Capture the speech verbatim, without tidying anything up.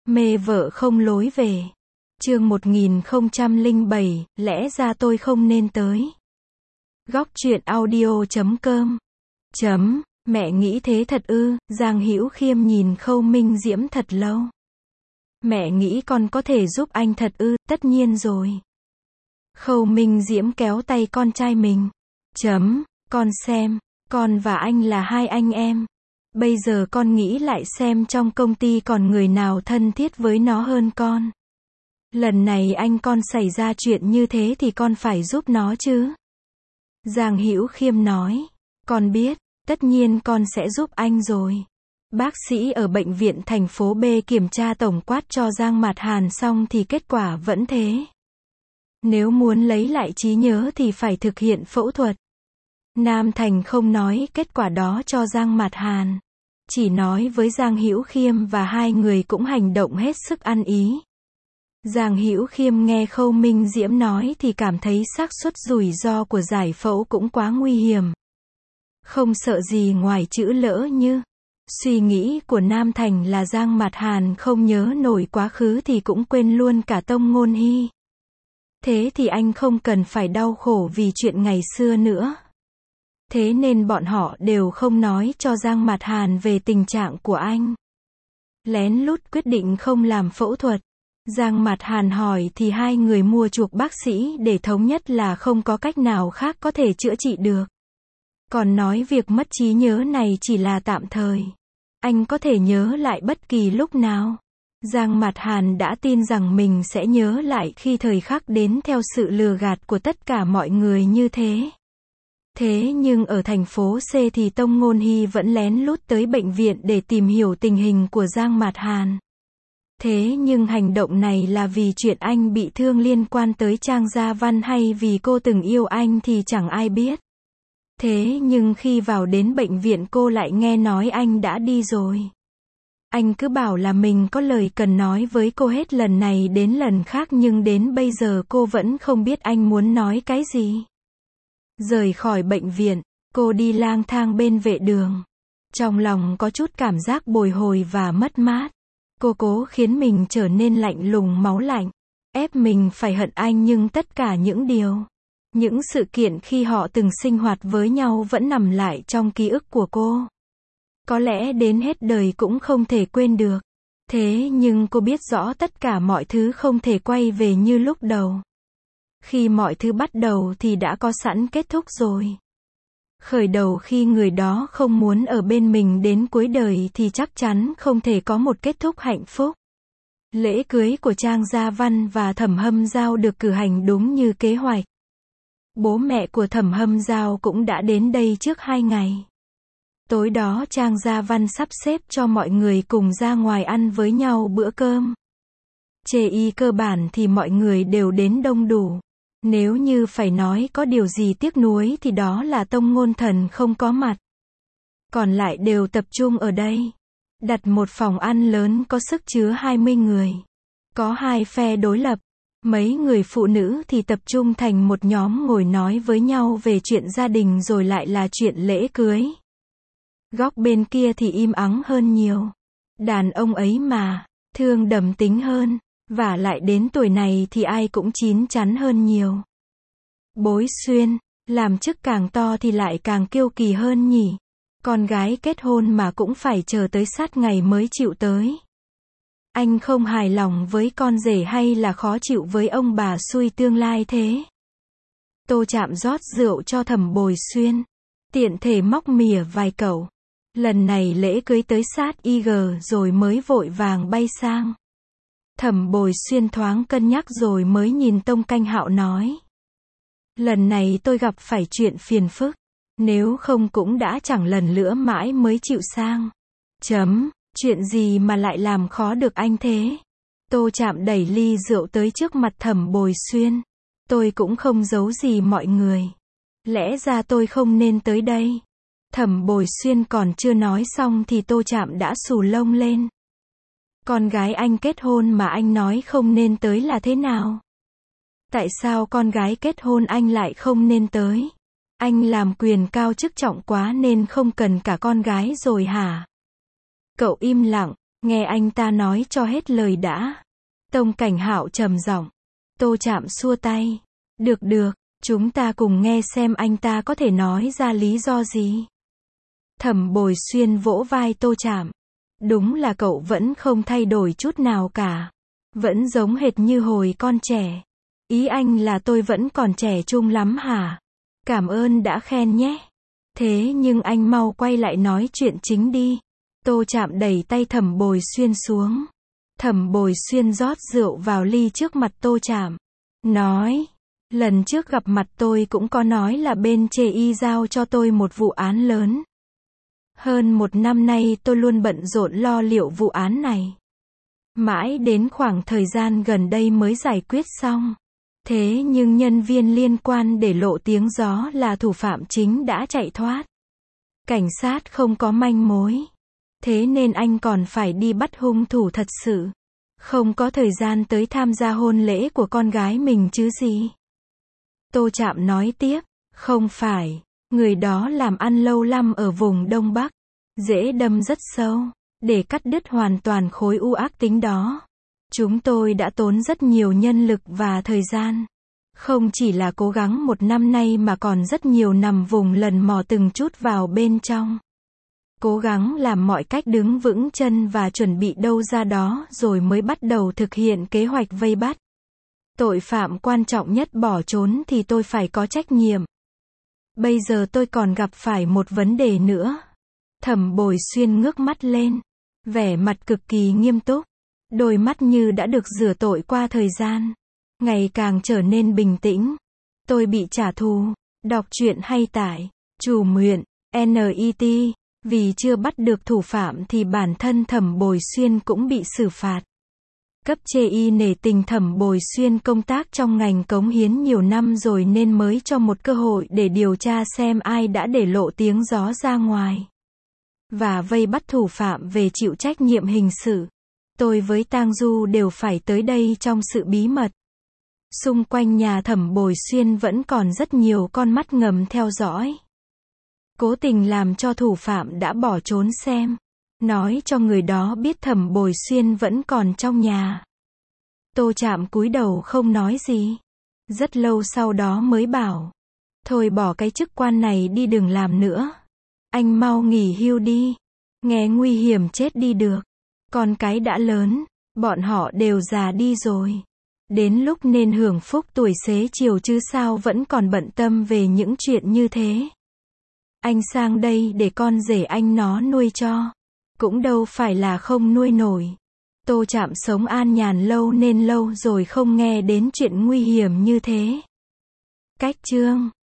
Mê vợ không lối về. Chương một nghìn không trăm lẻ bảy, lẽ ra tôi không nên tới. Góc truyện audio chấm com. Chấm, mẹ nghĩ thế thật ư? Giang Hữu Khiêm nhìn Khâu Minh Diễm thật lâu. Mẹ nghĩ con có thể giúp anh thật ư? Tất nhiên rồi. Khâu Minh Diễm kéo tay con trai mình. Chấm, con xem, con và anh là hai anh em. Bây giờ con nghĩ lại xem trong công ty còn người nào thân thiết với nó hơn con. Lần này anh con xảy ra chuyện như thế thì con phải giúp nó chứ. Giang Hữu Khiêm nói. Con biết, tất nhiên con sẽ giúp anh rồi. Bác sĩ ở bệnh viện thành phố B kiểm tra tổng quát cho Giang Mạt Hàn xong thì kết quả vẫn thế. Nếu muốn lấy lại trí nhớ thì phải thực hiện phẫu thuật. Nam Thành không nói kết quả đó cho Giang Mạt Hàn. Chỉ nói với Giang Hữu Khiêm và hai người cũng hành động hết sức ăn ý. Giang Hữu Khiêm nghe Khâu Minh Diễm nói thì cảm thấy xác suất rủi ro của giải phẫu cũng quá nguy hiểm. Không sợ gì ngoài chữ lỡ như. Suy nghĩ của Nam Thành là Giang Mạt Hàn không nhớ nổi quá khứ thì cũng quên luôn cả Tông Ngôn Hy. Thế thì anh không cần phải đau khổ vì chuyện ngày xưa nữa. Thế nên bọn họ đều không nói cho Giang Mạt Hàn về tình trạng của anh. Lén lút quyết định không làm phẫu thuật. Giang Mạt Hàn hỏi thì hai người mua chuộc bác sĩ để thống nhất là không có cách nào khác có thể chữa trị được. Còn nói việc mất trí nhớ này chỉ là tạm thời. Anh có thể nhớ lại bất kỳ lúc nào. Giang Mạt Hàn đã tin rằng mình sẽ nhớ lại khi thời khắc đến theo sự lừa gạt của tất cả mọi người như thế. Thế nhưng ở thành phố C thì Tông Ngôn Hy vẫn lén lút tới bệnh viện để tìm hiểu tình hình của Giang Mạt Hàn. Thế nhưng hành động này là vì chuyện anh bị thương liên quan tới Trang Gia Văn hay vì cô từng yêu anh thì chẳng ai biết. Thế nhưng khi vào đến bệnh viện cô lại nghe nói anh đã đi rồi. Anh cứ bảo là mình có lời cần nói với cô hết lần này đến lần khác nhưng đến bây giờ cô vẫn không biết anh muốn nói cái gì. Rời khỏi bệnh viện, cô đi lang thang bên vệ đường. Trong lòng có chút cảm giác bồi hồi và mất mát. Cô cố khiến mình trở nên lạnh lùng máu lạnh. Ép mình phải hận anh nhưng tất cả những điều. Những sự kiện khi họ từng sinh hoạt với nhau vẫn nằm lại trong ký ức của cô. Có lẽ đến hết đời cũng không thể quên được. Thế nhưng cô biết rõ tất cả mọi thứ không thể quay về như lúc đầu. Khi mọi thứ bắt đầu thì đã có sẵn kết thúc rồi. Khởi đầu khi người đó không muốn ở bên mình đến cuối đời thì chắc chắn không thể có một kết thúc hạnh phúc. Lễ cưới của Trang Gia Văn và Thẩm Hâm Giao được cử hành đúng như kế hoạch. Bố mẹ của Thẩm Hâm Giao cũng đã đến đây trước hai ngày. Tối đó Trang Gia Văn sắp xếp cho mọi người cùng ra ngoài ăn với nhau bữa cơm. Chê y cơ bản thì mọi người đều đến đông đủ. Nếu như phải nói có điều gì tiếc nuối thì đó là Tông Ngôn Thần không có mặt. Còn lại đều tập trung ở đây. Đặt một phòng ăn lớn có sức chứa hai mươi người. Có hai phe đối lập. Mấy người phụ nữ thì tập trung thành một nhóm ngồi nói với nhau về chuyện gia đình rồi lại là chuyện lễ cưới. Góc bên kia thì im ắng hơn nhiều. Đàn ông ấy mà, thương đầm tính hơn. Và lại đến tuổi này thì ai cũng chín chắn hơn nhiều. Bối Xuyên, làm chức càng to thì lại càng kiêu kỳ hơn nhỉ. Con gái kết hôn mà cũng phải chờ tới sát ngày mới chịu tới. Anh không hài lòng với con rể hay là khó chịu với ông bà xui tương lai thế? Tô Trạm rót rượu cho Thẩm Bồi Xuyên. Tiện thể móc mỉa vài cậu. Lần này lễ cưới tới sát i giê rồi mới vội vàng bay sang. Thẩm Bồi Xuyên thoáng cân nhắc rồi mới nhìn Tông Canh Hạo nói. Lần này tôi gặp phải chuyện phiền phức. Nếu không cũng đã chẳng lần nữa mãi mới chịu sang. Chấm, chuyện gì mà lại làm khó được anh thế? Tô Trạm đẩy ly rượu tới trước mặt Thẩm Bồi Xuyên. Tôi cũng không giấu gì mọi người. Lẽ ra tôi không nên tới đây. Thẩm Bồi Xuyên còn chưa nói xong thì Tô Trạm đã xù lông lên. Con gái anh kết hôn mà anh nói không nên tới là thế nào? Tại sao con gái kết hôn anh lại không nên tới? Anh làm quyền cao chức trọng quá nên không cần cả con gái rồi hả? Cậu im lặng, Nghe anh ta nói cho hết lời đã. Tông Cảnh Hạo trầm giọng. Tô Trạm xua tay. Được được, chúng ta cùng nghe xem anh ta có thể nói ra lý do gì. Thẩm Bồi Xuyên vỗ vai Tô Trạm. Đúng là cậu vẫn không thay đổi chút nào cả. Vẫn giống hệt như hồi con trẻ. Ý anh là tôi vẫn còn trẻ trung lắm hả? Cảm ơn đã khen nhé. Thế nhưng anh mau quay lại nói chuyện chính đi. Tô Trạm đẩy tay Thẩm Bồi Xuyên xuống. Thẩm Bồi Xuyên rót rượu vào ly trước mặt Tô Trạm. Nói, lần trước gặp mặt tôi cũng có nói là bên chê y giao cho tôi một vụ án lớn. Hơn một năm nay tôi luôn bận rộn lo liệu vụ án này. Mãi đến khoảng thời gian gần đây mới giải quyết xong. Thế nhưng nhân viên liên quan để lộ tiếng gió là thủ phạm chính đã chạy thoát. Cảnh sát không có manh mối. Thế nên anh còn phải đi bắt hung thủ thật sự. Không có thời gian tới tham gia hôn lễ của con gái mình chứ gì. Tô Trạm nói tiếp, không phải, người đó làm ăn lâu năm ở vùng Đông Bắc. Dễ đâm rất sâu. Để cắt đứt hoàn toàn khối u ác tính đó. Chúng tôi đã tốn rất nhiều nhân lực và thời gian. Không chỉ là cố gắng một năm nay mà còn rất nhiều nằm vùng lần mò từng chút vào bên trong. Cố gắng làm mọi cách đứng vững chân và chuẩn bị đâu ra đó rồi mới bắt đầu thực hiện kế hoạch vây bắt. Tội phạm quan trọng nhất bỏ trốn thì tôi phải có trách nhiệm. Bây giờ tôi còn gặp phải một vấn đề nữa. Thẩm Bồi Xuyên ngước mắt lên. Vẻ mặt cực kỳ nghiêm túc. Đôi mắt như đã được rửa tội qua thời gian. Ngày càng trở nên bình tĩnh. Tôi bị trả thù. Đọc truyện hay tải. Chủ nguyện. en i tê. Vì chưa bắt được thủ phạm thì bản thân Thẩm Bồi Xuyên cũng bị xử phạt. Cấp chê y nể tình Thẩm Bồi Xuyên công tác trong ngành cống hiến nhiều năm rồi nên mới cho một cơ hội để điều tra xem ai đã để lộ tiếng gió ra ngoài. Và vây bắt thủ phạm về chịu trách nhiệm hình sự. Tôi với Tang Du đều phải tới đây trong sự bí mật. Xung quanh nhà Thẩm Bồi Xuyên vẫn còn rất nhiều con mắt ngầm theo dõi. Cố tình làm cho thủ phạm đã bỏ trốn xem. Nói cho người đó biết Thẩm Bồi Xuyên vẫn còn trong nhà. Tô Trạm cúi đầu không nói gì. Rất lâu sau đó mới bảo. Thôi bỏ cái chức quan này đi, đừng làm nữa. Anh mau nghỉ hưu đi. Nghe nguy hiểm chết đi được. Con cái đã lớn. Bọn họ đều già đi rồi. Đến lúc nên hưởng phúc tuổi xế chiều chứ sao vẫn còn bận tâm về những chuyện như thế. Anh sang đây để con rể anh nó nuôi cho. Cũng đâu phải là không nuôi nổi. Tô Trạm sống an nhàn lâu nên lâu rồi không nghe đến chuyện nguy hiểm như thế. Cách chương